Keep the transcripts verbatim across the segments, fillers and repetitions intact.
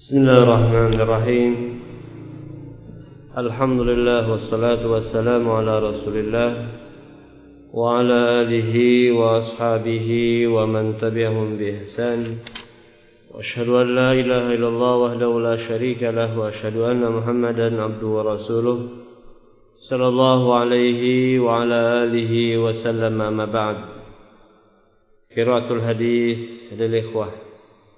Bismillahirrahmanirrahim. Alhamdulillah wassalatu wassalamu ala Rasulillah wa ala alihi wa ashabihi wa man tabi'ahum bi ihsan. Wa asyhadu an la ilaha illallah wahdahu la syarika lah wa asyhadu anna Muhammadan abduhu wa rasuluh sallallahu alaihi wa ala alihi wa sallam. Amma ba'd. Qiraatul hadis lil ikhwah.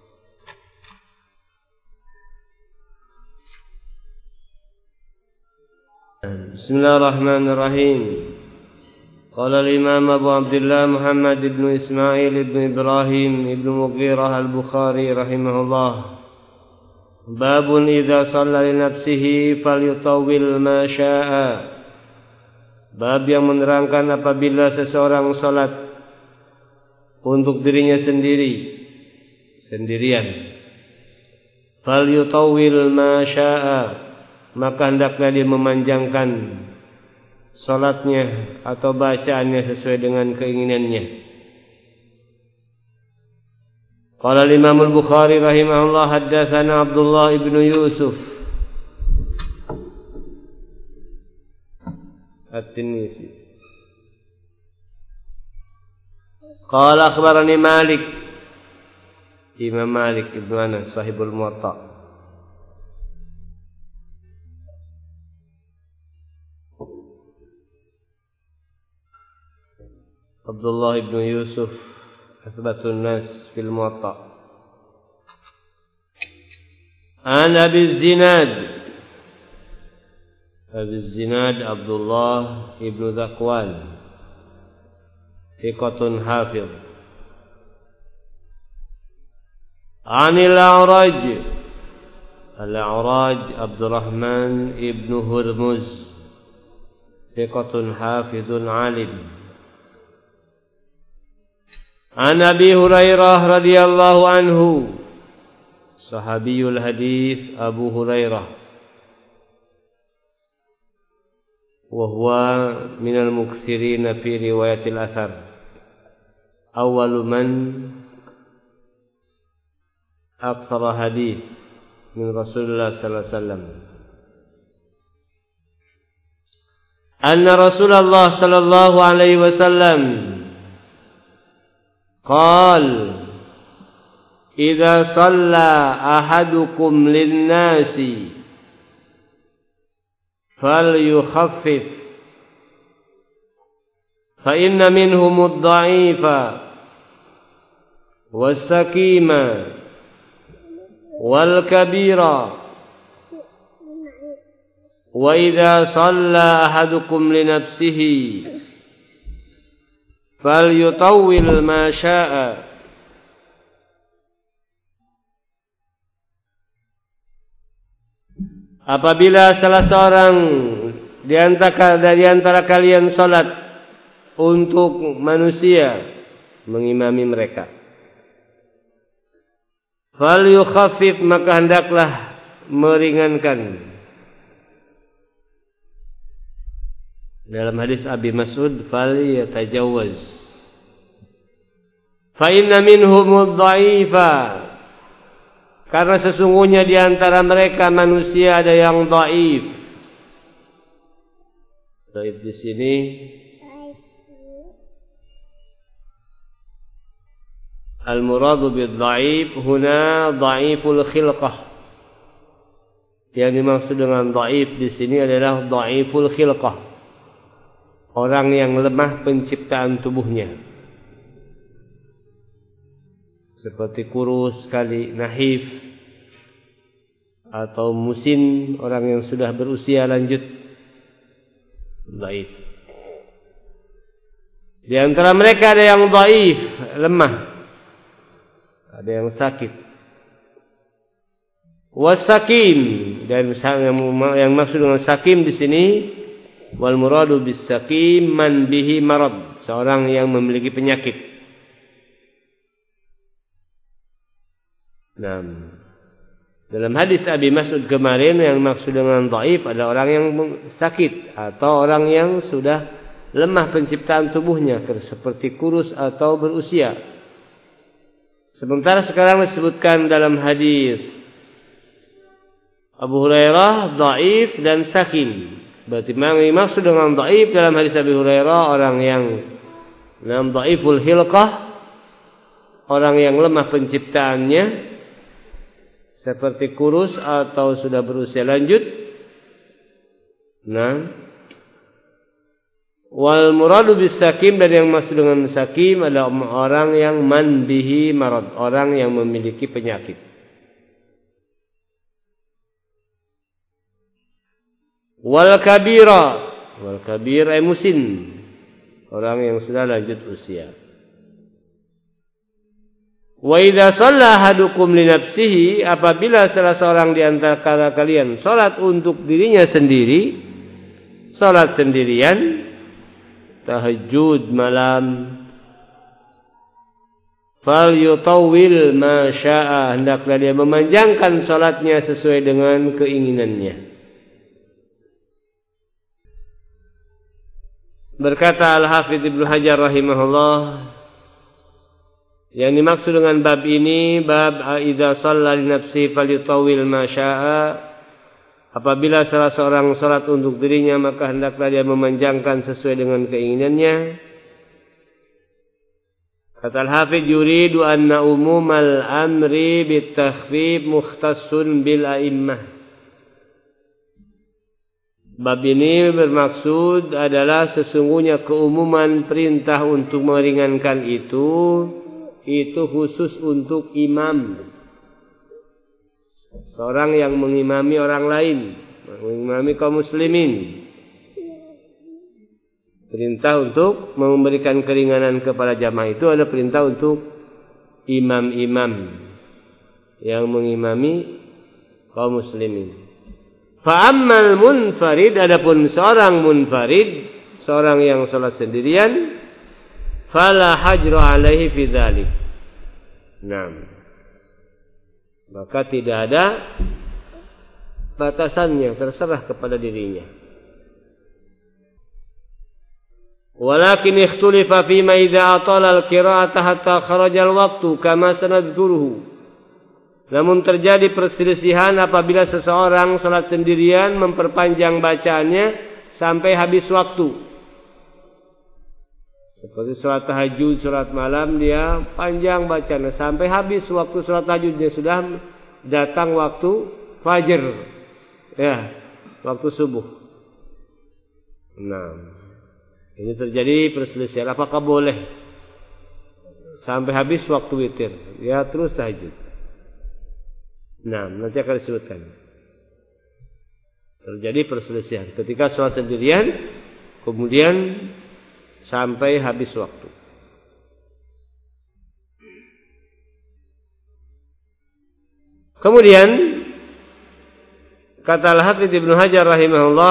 Bismillahirrahmanirrahim. Qala al-Imam Abu Abdullah Muhammad ibn Ismail ibn Ibrahim ibn Mughirah al-Bukhari rahimahullah. Babun idza shalla li nafsihi falyutawwil ma syaa. Bab yang menerangkan apabila seseorang salat untuk dirinya sendiri sendirian, falyutawwil ma syaa, maka hendaklah dia memanjangkan salatnya atau bacaannya sesuai dengan keinginannya. Qala Imam Al-Bukhari rahimahullah haddatsana Abdullah ibn Yusuf At-Tinnisi qala akhbarani Malik, Imam Malik ibn Anas sahibul Muwatta. Abdullah ibn Yusuf athbatun nas fil Muwatta. An Abi Zinad, Abi Zinad Abdullah ibn Zakwan thiqatun hafiz. Anil A'raj, Al-A'raj Abdurrahman ibn Hurmuz thiqatun hafizun alim. An Abi Hurairah radhiyallahu anhu, sahabiyul hadis Abu Hurairah, wa huwa minal muksirin fi riwayatil athar, awwalu man aktsara hadis min Rasulullah sallallahu alaihi wasallam. Anna Rasulullah sallallahu alaihi wasallam قال إذا صلى أحدكم للناس فليخفف فإن منهم الضعيف والسقيم والكبير وإذا صلى أحدكم لنفسه falyutawwil ma syaa. Apabila salah seorang di antara dari antara kalian salat untuk manusia, mengimami mereka, falyukhaffif, maka hendaklah meringankan. Dalam hadis Abi Mas'ud, falyatajawwaz fa inna minhum ad-dha'ifa, karena sesungguhnya di antara mereka manusia ada yang dhaif. Dhaif di sini al-muradu bid-dhaif huna dhaiful khilqah. Yang dimaksud dengan dhaif di sini adalah dhaiful khilqah, orang yang lemah penciptaan tubuhnya, seperti kurus sekali, nahif, atau musin, orang yang sudah berusia lanjut, dhaif. Di antara mereka ada yang dhaif, lemah, ada yang sakit. Wasakim, dan yang maksud dengan sakim di sini, wal muradu bis saqim man bihi marad, seorang yang memiliki penyakit. Nah, dalam hadis Abi Mas'ud kemarin yang maksud dengan dhaif adalah orang yang sakit atau orang yang sudah lemah penciptaan tubuhnya, seperti kurus atau berusia. Sementara sekarang disebutkan dalam hadis Abu Hurairah dhaif dan sakim. Berarti memang maksud dengan dhaif dalam hadis Abu Hurairah orang yang nam dhaiful hilqah, orang yang lemah penciptaannya seperti kurus atau sudah berusia lanjut. Nah, wal muradu bis sakim, dan yang maksud dengan sakim adalah orang yang man bihi marad, orang yang memiliki penyakit. Wal kabira, wal kabir ay musin, orang yang sudah lanjut usia. Wa idza shalla ahadukum li nafsihi, apabila salah seorang di antara kalian salat untuk dirinya sendiri, salat sendirian, tahajud malam, fal yutawwil ma syaa, hendaklah dia memanjangkan salatnya sesuai dengan keinginannya. Berkata Al-Hafidz Ibnu Hajar rahimahullah, yang dimaksud dengan bab ini, bab idza shalla li nafsi falyutawwil ma syaa, apabila salah seorang salat untuk dirinya maka hendaklah dia memanjangkan sesuai dengan keinginannya. Kata Al-Hafidz, yuridu anna umumal amri bitakhfif mukhtassun bil a'immah. Bab ini bermaksud adalah sesungguhnya keumuman perintah untuk meringankan itu, itu khusus untuk imam. Seorang yang mengimami orang lain, mengimami kaum muslimin. Perintah untuk memberikan keringanan kepada jamaah itu ada perintah untuk imam-imam yang mengimami kaum muslimin. Fa'ammal munfarid, adapun seorang munfarid, seorang yang salat sendirian, fala hajra alaihi fi dzalik. Naam. Maka tidak ada batasannya, terserah kepada dirinya. Walakin ikhtulifa fima idza atala al-qira'ata hatta kharaja al-waqtu kama sanadzuruhu. Namun terjadi perselisihan apabila seseorang salat sendirian memperpanjang bacaannya sampai habis waktu. Seperti salat tahajud, salat malam, dia panjang bacanya sampai habis waktu salat tahajudnya, sudah datang waktu fajar. Ya, waktu subuh. Nah, ini terjadi perselisihan, apakah boleh sampai habis waktu witir? Ya, terus tahajud. Nah, nanti akan disebutkan. Terjadi perselisihan ketika sholat sendirian, kemudian sampai habis waktu. Kemudian kata Al-Hafidz Ibnu Hajar rahimahullah,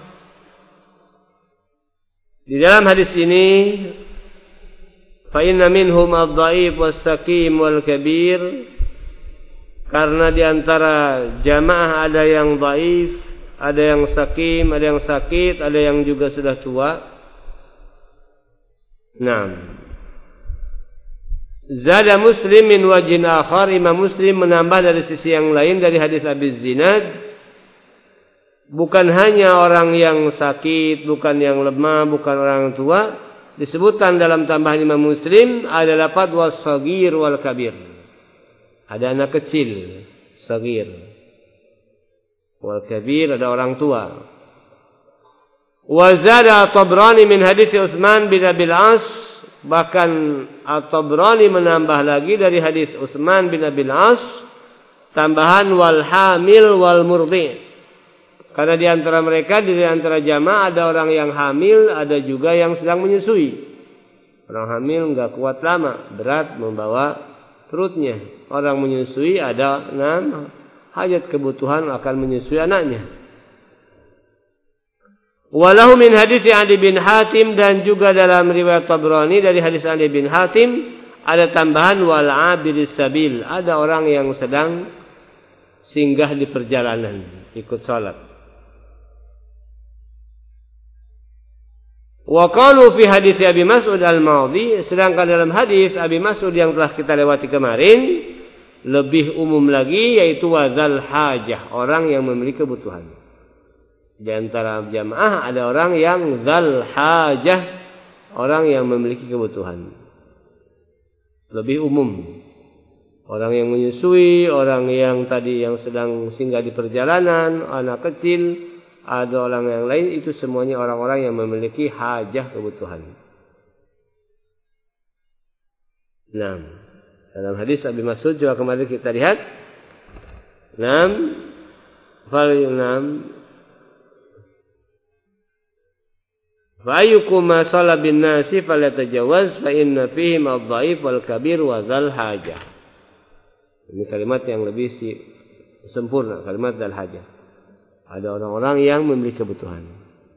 di dalam hadis ini, fa inna minhum ad-dhaif was-sakim wal-kabir, karena di antara jamaah ada yang dhaif, ada yang sakim, ada yang sakit, ada yang juga sudah tua. Nah, zada Muslim min wajhin akhar, Imam Muslim menambah dari sisi yang lain dari hadis Abi Zinad, bukan hanya orang yang sakit, bukan yang lemah, bukan orang tua, disebutkan dalam tambahan Imam Muslim ada lafaz was-saghir wal kabir. Ada anak kecil, sagir. Wal kabir, ada orang tua. Wa zada At-Tabrani min hadits Utsman bin Abil As, bahkan At-Tabrani menambah lagi dari hadis Utsman bin Abil As, tambahan wal hamil wal murdi. Karena di antara mereka, di antara jamaah ada orang yang hamil, ada juga yang sedang menyusui. Orang hamil enggak kuat lama, berat membawa perutnya. Orang menyusui ada enam hajat kebutuhan akan menyusui anaknya. Walahu min hadits Ali bin Hatim, dan juga dalam riwayat Tabrani dari hadis Ali bin Hatim ada tambahan wal abiris sabil, ada orang yang sedang singgah di perjalanan ikut salat. Wa qalu fi hadis Abi Mas'ud al-Madhi, sedangkan dalam hadis Abi Mas'ud yang telah kita lewati kemarin, lebih umum lagi, yaitu wadzal hajah, orang yang memiliki kebutuhan. Di antara jamaah ada orang yang zal hajah, orang yang memiliki kebutuhan. Lebih umum. Orang yang menyusui, orang yang tadi yang sedang singgah di perjalanan, anak kecil, ada orang yang lain, itu semuanya orang-orang yang memiliki hajah kebutuhan. Nah, dalam hadis Abi Mas'ud juga kemarin kita lihat, enam, fal enam, fa ayyukum ma salla bin nasi falyatajawaz fa inna fihim adh-dhaif wal kabir wa dzal hajah. Ini kalimat yang lebih si, sempurna, kalimat dzal hajah. Ada orang-orang yang memiliki kebutuhan.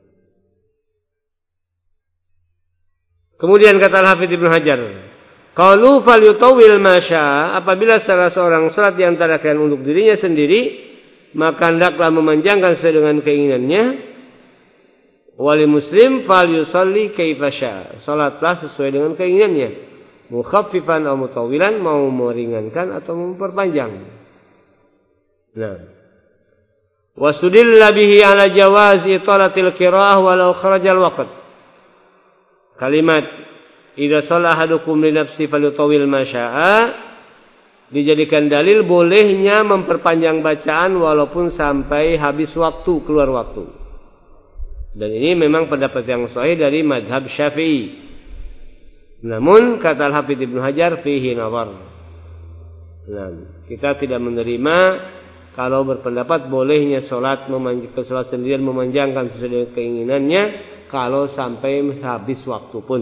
Kemudian kata Al-Hafidz Ibnu Hajar, qalu falyutawwil ma syaa, apabila salah seorang salat di antara kalian untuk dirinya sendiri, maka hendaklah memanjangkan sesuai dengan keinginannya. Wali muslim falyusalli kaifa syaa, salatlah sesuai dengan keinginannya. Mukhaffifan atau mutawwilan, mau meringankan atau memperpanjang. Nah, wasudilla bihi ala jawaz italatil qiraah walau kharajal waqt. Kalimat idza shalla ahadukum li nafsi falyutawwil ma syaa dijadikan dalil bolehnya memperpanjang bacaan walaupun sampai habis waktu, keluar waktu. Dan ini memang pendapat yang sahih dari mazhab Syafi'i. Namun kata Al-Hafidz Ibnu Hajar fihi nazar. Nah, kita tidak menerima kalau berpendapat bolehnya salat memanjangkan salat sendirian, memanjangkan sesuai dengan keinginannya kalau sampai habis waktu pun.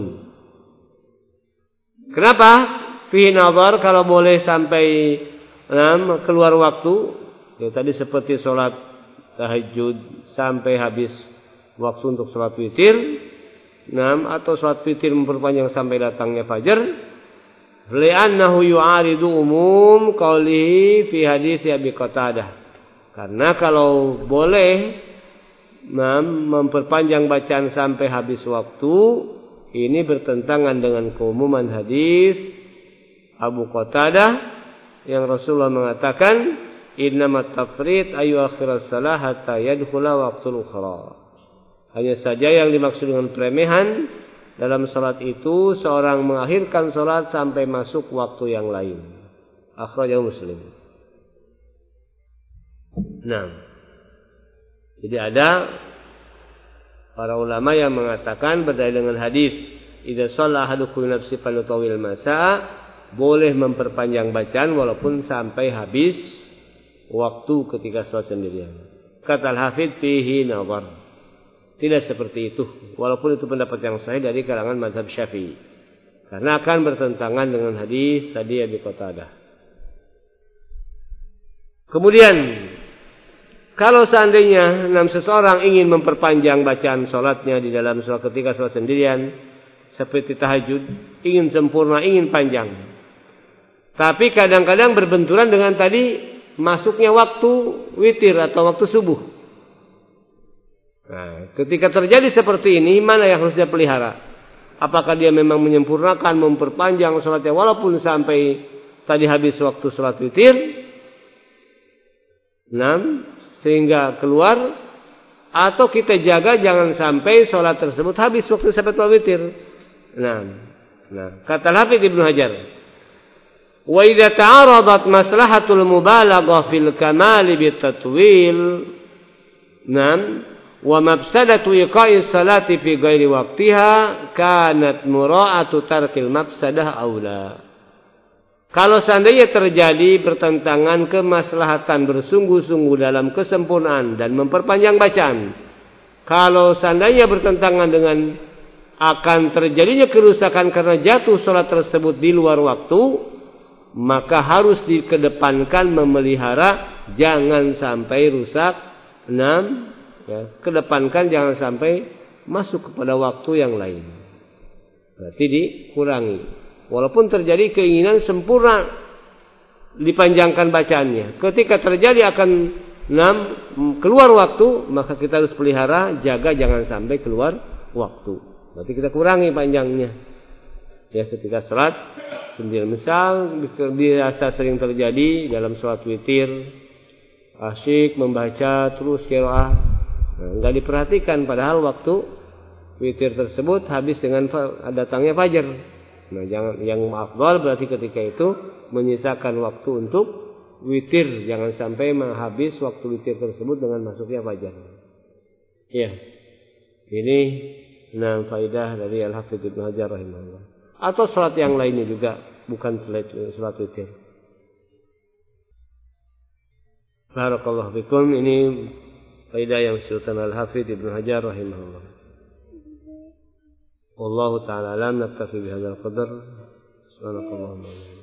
Kenapa? Fihi nazar, kalau boleh sampai nah, keluar waktu, ya tadi seperti salat tahajud sampai habis waktu untuk salat witir. Nam, atau salat witir memperpanjang sampai datangnya fajar. Li'annahu yu'aridu umum qaulihi fi hadits Abi Qatadah. Karena kalau boleh nam, memperpanjang bacaan sampai habis waktu, ini bertentangan dengan keumuman hadis Abu Qatadah yang Rasulullah mengatakan, innamat tafrid ayu akhiras salah hatta yadkhula waqtul ukhra. Hanya saja yang dimaksud dengan peremehan dalam salat itu seorang mengakhirkan salat sampai masuk waktu yang lain. Akhrajahu Muslim. Nah, jadi ada para ulama yang mengatakan berdalil dengan hadis idza shalla ahadukum nafsi falyutawwil ma syaa, boleh memperpanjang bacaan walaupun sampai habis waktu ketika salat sendirian. Kata Al-Hafidz fihi nazar. Tidak seperti itu, walaupun itu pendapat yang sahih dari kalangan mazhab Syafi'i. Karena akan bertentangan dengan hadis tadi Abi Qatadah. Kemudian, kalau seandainya enam seseorang ingin memperpanjang bacaan salatnya di dalam salat ketika salat sendirian, seperti tahajud, ingin sempurna, ingin panjang. Tapi kadang-kadang berbenturan dengan tadi masuknya waktu witir atau waktu subuh. Nah, ketika terjadi seperti ini, mana yang harus dia pelihara? Apakah dia memang menyempurnakan, memperpanjang salatnya walaupun sampai tadi habis waktu salat witir? Enam, sehingga keluar, atau kita jaga jangan sampai salat tersebut habis waktu sampai salat witir. Nah, nah, kata Al-Hafidz Ibnu Hajar, wa idza ta'aradat maslahatul mubalaghah fil kamal bitatwil, nam wa mafsadatu iqa'is salati fi ghairi waqtiha kanat mura'atu tarkil mafsadah aula. Kalau seandainya terjadi pertentangan kemaslahatan bersungguh-sungguh dalam kesempurnaan dan memperpanjang bacaan, kalau seandainya bertentangan dengan akan terjadinya kerusakan karena jatuh salat tersebut di luar waktu, maka harus dikedepankan memelihara jangan sampai rusak. Enam, ya, kedepankan jangan sampai masuk kepada waktu yang lain. Berarti dikurangi. Walaupun terjadi keinginan sempurna dipanjangkan bacaannya, ketika terjadi akan enam keluar waktu, maka kita harus pelihara, jaga jangan sampai keluar waktu. Berarti kita kurangi panjangnya. Ya, ketika salat sendiri. Misal biasa sering terjadi dalam salat witir, asyik membaca terus qiraah, nah, enggak diperhatikan padahal waktu witir tersebut habis dengan datangnya fajar. Nah, jangan, yang afdal berarti ketika itu menyisakan waktu untuk witir, jangan sampai menghabis waktu witir tersebut dengan masuknya fajar. Ya. Ini enam faidah dari Al-Hafidz Ibnu Hajar rahimahullah. Atau salat yang lainnya juga bukan salat witir. Barakallahu fikum. Ini faidah yang disebutkan Al-Hafidz Ibnu Hajar rahimahullah. Wallahu ta'ala alam, naktafi bihadzal qadar. Subhanakallahumma